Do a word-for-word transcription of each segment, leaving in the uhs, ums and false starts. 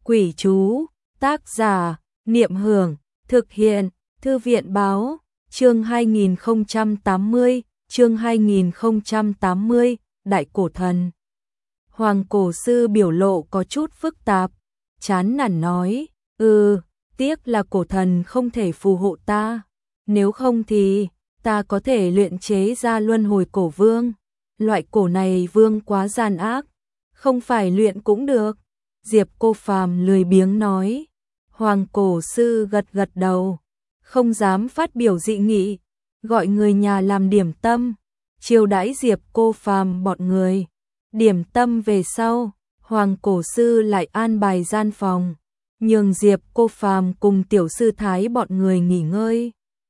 Quỷ chú, tác giả, Niệm Hưởng, thực hiện, Thư viện báo, chương hai nghìn không trăm tám mươi, chương hai nghìn không trăm tám mươi, Đại Cổ Thần. Hoàng Cổ Sư biểu lộ có chút phức tạp, chán nản nói, ừ, tiếc là cổ thần không thể phù hộ ta, nếu không thì ta có thể luyện chế ra luân hồi cổ vương. Loại cổ này vương quá gian ác, không phải luyện cũng được. Diệp Cô Phàm lười biếng nói. Hoàng Cổ Sư gật gật đầu, không dám phát biểu dị nghị, gọi người nhà làm điểm tâm, chiêu đãi Diệp Cô Phàm bọn người. Điểm tâm về sau, Hoàng Cổ Sư lại an bài gian phòng, nhường Diệp Cô Phàm cùng tiểu sư thái bọn người nghỉ ngơi.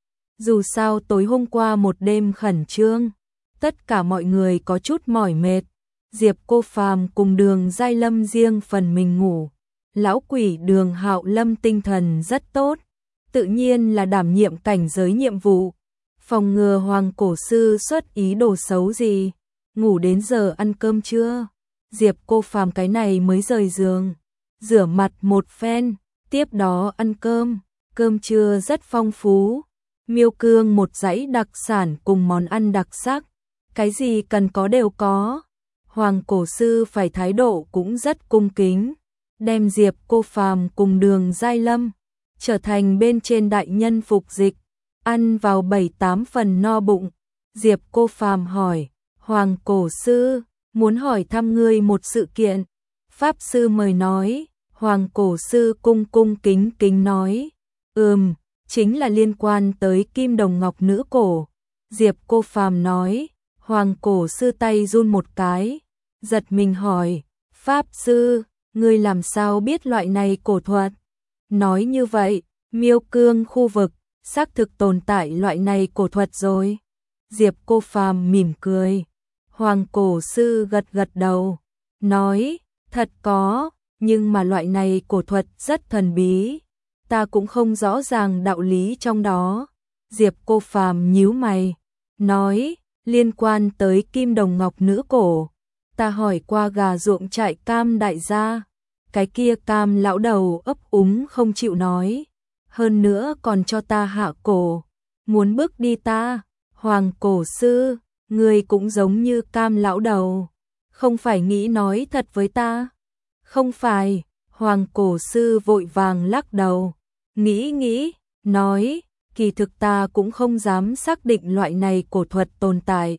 Dù sao tối hôm qua một đêm khẩn trương, tất cả mọi người có chút mỏi mệt. Diệp Cô Phàm cùng Đường Giai Lâm riêng phần mình ngủ. Lão quỷ Đường Hạo Lâm tinh thần rất tốt, tự nhiên là đảm nhiệm cảnh giới nhiệm vụ, phòng ngừa Hoàng Cổ Sư xuất ý đồ xấu gì. Ngủ đến giờ ăn cơm chưa? Diệp Cô Phàm cái này mới rời giường, rửa mặt một phen, tiếp đó ăn cơm. Cơm trưa rất phong phú, miêu cương một dãy đặc sản cùng món ăn đặc sắc, cái gì cần có đều có. Hoàng Cổ Sư phải thái độ cũng rất cung kính, đem Diệp Cô Phàm cùng Đường Giai Lâm trở thành bên trên đại nhân phục dịch, ăn vào bảy tám phần no bụng. Diệp Cô Phàm hỏi, Hoàng Cổ Sư, muốn hỏi thăm ngươi một sự kiện. Pháp Sư mời nói. Hoàng Cổ Sư cung cung kính kính nói, ừm, chính là liên quan tới Kim Đồng Ngọc Nữ Cổ. Diệp Cô Phàm nói. Hoàng Cổ Sư tay run một cái, giật mình hỏi, Pháp Sư, ngươi làm sao biết loại này cổ thuật? Nói như vậy, miêu cương khu vực xác thực tồn tại loại này cổ thuật rồi. Diệp Cô Phàm mỉm cười. Hoàng Cổ Sư gật gật đầu, nói, thật có, nhưng mà loại này cổ thuật rất thần bí, ta cũng không rõ ràng đạo lý trong đó. Diệp Cô Phàm nhíu mày, nói, liên quan tới Kim Đồng Ngọc Nữ Cổ, ta hỏi qua gà ruộng trại Cam đại gia, cái kia Cam lão đầu ấp úng không chịu nói, hơn nữa còn cho ta hạ cổ, muốn bước đi ta. Hoàng Cổ Sư, ngươi cũng giống như Cam lão đầu, không phải nghĩ nói thật với ta? Không phải. Hoàng Cổ Sư vội vàng lắc đầu, nghĩ nghĩ, nói, kỳ thực ta cũng không dám xác định loại này cổ thuật tồn tại,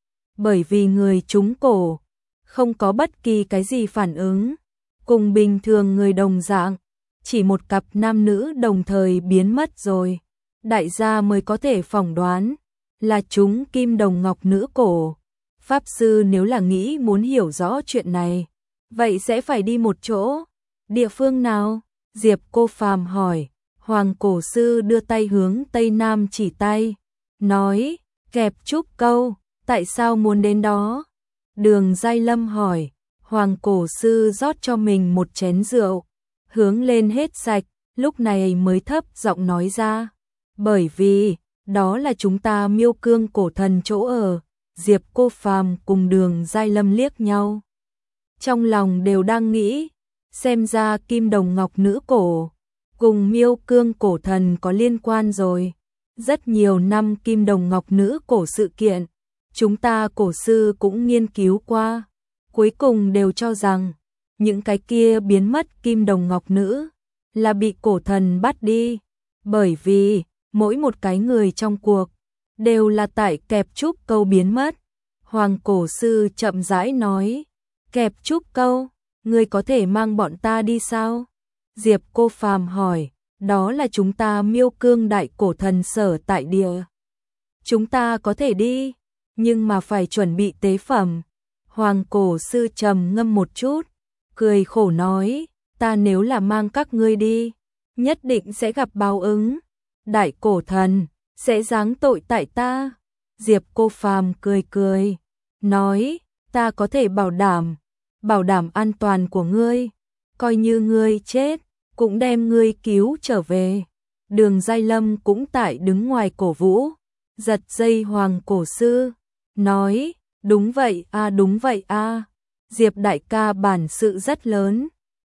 bởi vì người trúng cổ không có bất kỳ cái gì phản ứng, cùng bình thường người đồng dạng, chỉ một cặp nam nữ đồng thời biến mất rồi, đại gia mới có thể phỏng đoán là chúng Kim Đồng Ngọc Nữ Cổ. Pháp Sư nếu là nghĩ muốn hiểu rõ chuyện này, vậy sẽ phải đi một chỗ. Địa phương nào? Diệp Cô Phàm hỏi. Hoàng Cổ Sư đưa tay hướng Tây Nam chỉ tay, nói, Kẹp Trúc Câu. Tại sao muốn đến đó? Đường Giai Lâm hỏi. Hoàng Cổ Sư rót cho mình một chén rượu, hướng lên hết sạch, lúc này mới thấp giọng nói ra, bởi vì đó là chúng ta miêu cương cổ thần chỗ ở. Diệp Cô Phàm cùng Đường Giai Lâm liếc nhau, trong lòng đều đang nghĩ, xem ra Kim Đồng Ngọc Nữ Cổ cùng miêu cương cổ thần có liên quan rồi. Rất nhiều năm Kim Đồng Ngọc Nữ Cổ sự kiện, chúng ta cổ sư cũng nghiên cứu qua, cuối cùng đều cho rằng những cái kia biến mất Kim Đồng Ngọc Nữ là bị cổ thần bắt đi, bởi vì mỗi một cái người trong cuộc đều là tại Kẹp Trúc Câu biến mất. Hoàng Cổ Sư chậm rãi nói, Kẹp Trúc Câu, ngươi có thể mang bọn ta đi sao? Diệp Cô Phàm hỏi, đó là chúng ta miêu cương đại cổ thần sở tại địa. Chúng ta có thể đi, nhưng mà phải chuẩn bị tế phẩm. Hoàng Cổ Sư trầm ngâm một chút, cười khổ nói, ta nếu là mang các ngươi đi, nhất định sẽ gặp báo ứng. Đại cổ thần sẽ giáng tội tại ta. Diệp Cô Phàm cười cười, nói, ta có thể bảo đảm, bảo đảm an toàn của ngươi, coi như ngươi chết, cũng đem ngươi cứu trở về. Đường Giai Lâm cũng tại đứng ngoài cổ vũ, giật dây Hoàng Cổ Sư, nói, đúng vậy a, đúng vậy a, Diệp đại ca bản sự rất lớn,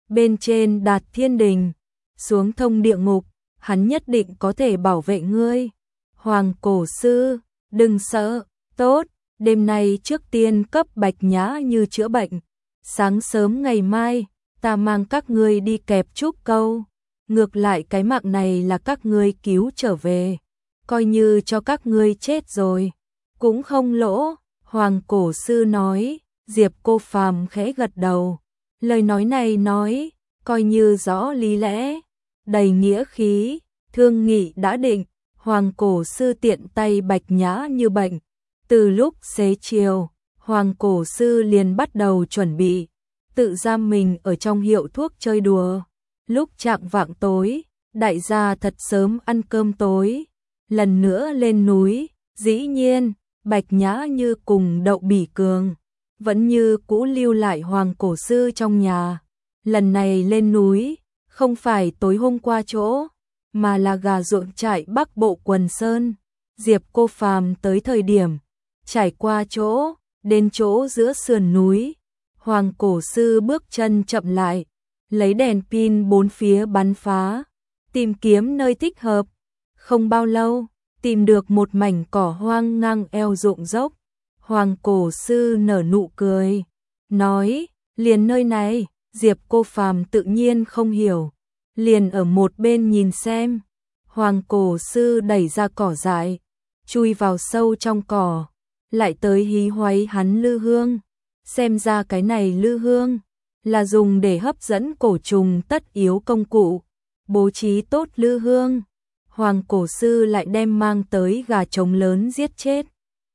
bên trên đạt thiên đình, xuống thông địa ngục, hắn nhất định có thể bảo vệ ngươi. Hoàng cổ sư, đừng sợ, tốt, đêm nay trước tiên cấp Bạch Nhã Như chữa bệnh. Sáng sớm ngày mai, ta mang các ngươi đi kẹp trúc câu. Ngược lại cái mạng này là các ngươi cứu trở về, coi như cho các ngươi chết rồi, cũng không lỗ. Hoàng cổ sư nói. Diệp Cô Phàm khẽ gật đầu. Lời nói này nói, coi như rõ lý lẽ, đầy nghĩa khí. Thương nghị đã định, Hoàng cổ sư tiện tay Bạch Nhã Như bệnh. Từ lúc xế chiều, Hoàng cổ sư liền bắt đầu chuẩn bị, tự giam mình ở trong hiệu thuốc chơi đùa. Lúc chạng vạng tối, đại gia thật sớm ăn cơm tối, lần nữa lên núi. Dĩ nhiên, Bạch Nhã Như cùng Đậu Bỉ Cường vẫn như cũ lưu lại Hoàng cổ sư trong nhà. Lần này lên núi, không phải tối hôm qua chỗ, mà là gà ruộng trại Bắc Bộ Quần Sơn. Diệp Cô Phàm tới thời điểm, trải qua chỗ, đến chỗ giữa sườn núi. Hoàng cổ sư bước chân chậm lại, lấy đèn pin bốn phía bắn phá, tìm kiếm nơi thích hợp. Không bao lâu, tìm được một mảnh cỏ hoang ngang eo ruộng dốc. Hoàng cổ sư nở nụ cười, nói, liền nơi này. Diệp Cô Phàm tự nhiên không hiểu, liền ở một bên nhìn xem. Hoàng cổ sư đẩy ra cỏ dại, chui vào sâu trong cỏ, lại tới hí hoáy hắn lư hương. Xem ra cái này lư hương là dùng để hấp dẫn cổ trùng tất yếu công cụ. Bố trí tốt lư hương, Hoàng cổ sư lại đem mang tới gà trống lớn giết chết.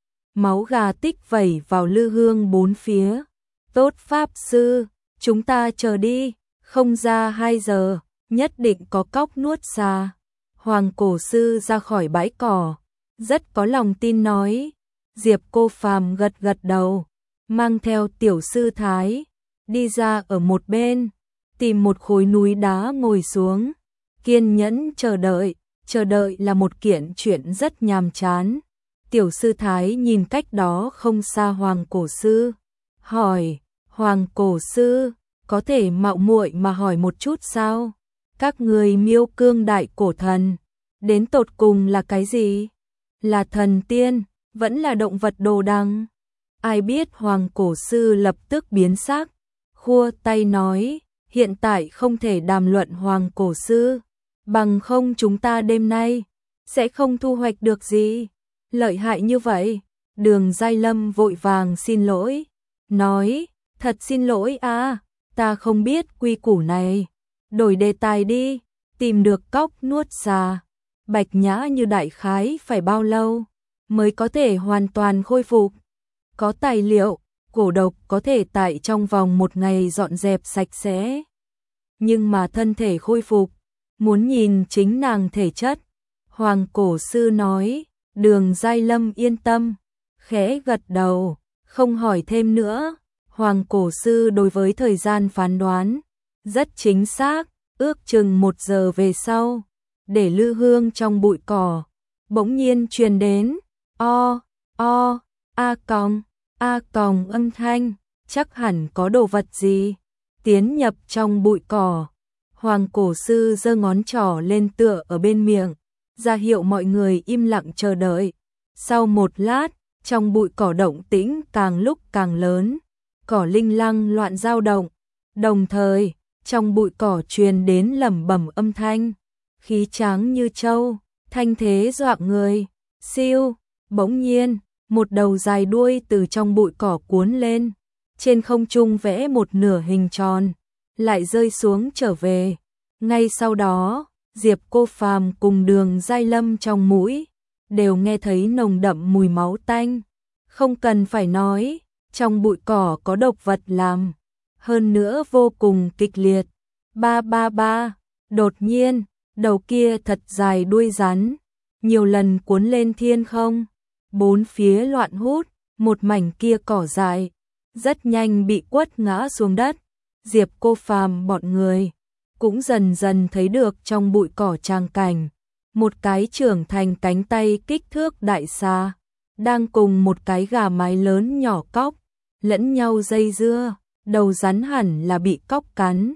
Máu gà tích vẩy vào lư hương bốn phía. Tốt pháp sư, chúng ta chờ đi, không ra hai giờ, nhất định có cóc nuốt xà. Hoàng cổ sư ra khỏi bãi cỏ, rất có lòng tin nói. Diệp Cô Phàm gật gật đầu, mang theo tiểu sư thái, đi ra ở một bên, tìm một khối núi đá ngồi xuống, kiên nhẫn chờ đợi. Chờ đợi là một kiện chuyện rất nhàm chán. Tiểu sư thái nhìn cách đó không xa Hoàng cổ sư, hỏi, Hoàng cổ sư, có thể mạo muội mà hỏi một chút sao? Các người Miêu Cương đại cổ thần, đến tột cùng là cái gì? Là thần tiên, vẫn là động vật đồ đằng? Ai biết. Hoàng cổ sư lập tức biến sắc, khua tay nói, hiện tại không thể đàm luận Hoàng cổ sư, bằng không chúng ta đêm nay sẽ không thu hoạch được gì. Lợi hại như vậy. Đường Giai Lâm vội vàng xin lỗi, nói, thật xin lỗi à, ta không biết quy củ này. Đổi đề tài đi, tìm được cóc nuốt xà. Bạch Nhã Như đại khái phải bao lâu mới có thể hoàn toàn khôi phục? Có tài liệu, cổ độc có thể tại trong vòng một ngày dọn dẹp sạch sẽ. Nhưng mà thân thể khôi phục, muốn nhìn chính nàng thể chất. Hoàng cổ sư nói. Đường Giai Lâm yên tâm, khẽ gật đầu, không hỏi thêm nữa. Hoàng cổ sư đối với thời gian phán đoán rất chính xác, ước chừng một giờ về sau, để lư hương trong bụi cỏ, bỗng nhiên truyền đến o o a còng a còng âm thanh, chắc hẳn có đồ vật gì tiến nhập trong bụi cỏ. Hoàng cổ sư giơ ngón trỏ lên tựa ở bên miệng, ra hiệu mọi người im lặng chờ đợi. Sau một lát, trong bụi cỏ động tĩnh càng lúc càng lớn, cỏ linh lăng loạn dao động, đồng thời trong bụi cỏ truyền đến lẩm bẩm âm thanh, khí tráng như trâu, thanh thế dọa người. Siêu, bỗng nhiên, một đầu dài đuôi từ trong bụi cỏ cuốn lên, trên không trung vẽ một nửa hình tròn, lại rơi xuống trở về. Ngay sau đó, Diệp Cô Phàm cùng Đường Giai Lâm trong mũi đều nghe thấy nồng đậm mùi máu tanh. Không cần phải nói, trong bụi cỏ có độc vật làm, hơn nữa vô cùng kịch liệt. Ba ba ba, đột nhiên, đầu kia thật dài đuôi rắn, nhiều lần cuốn lên thiên không, bốn phía loạn hút, một mảnh kia cỏ dại, rất nhanh bị quất ngã xuống đất. Diệp Cô Phàm bọn người cũng dần dần thấy được trong bụi cỏ tràng cảnh, một cái trưởng thành cánh tay kích thước đại xà, đang cùng một cái gà mái lớn nhỏ cóc, lẫn nhau dây dưa, đầu rắn hẳn là bị cóc cắn.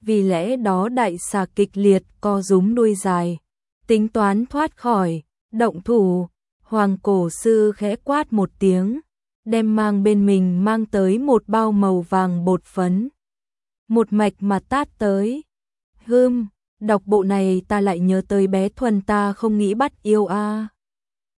vì lẽ đó đại xà kịch liệt co rúm đuôi dài, tính toán thoát khỏi, động thủ. Hoàng cổ sư khẽ quát một tiếng, đem mang bên mình mang tới một bao màu vàng bột phấn. Một mạch mà tát tới. Hưm, đọc bộ này ta lại nhớ tới bé Thuần ta không nghĩ bắt yêu a. À.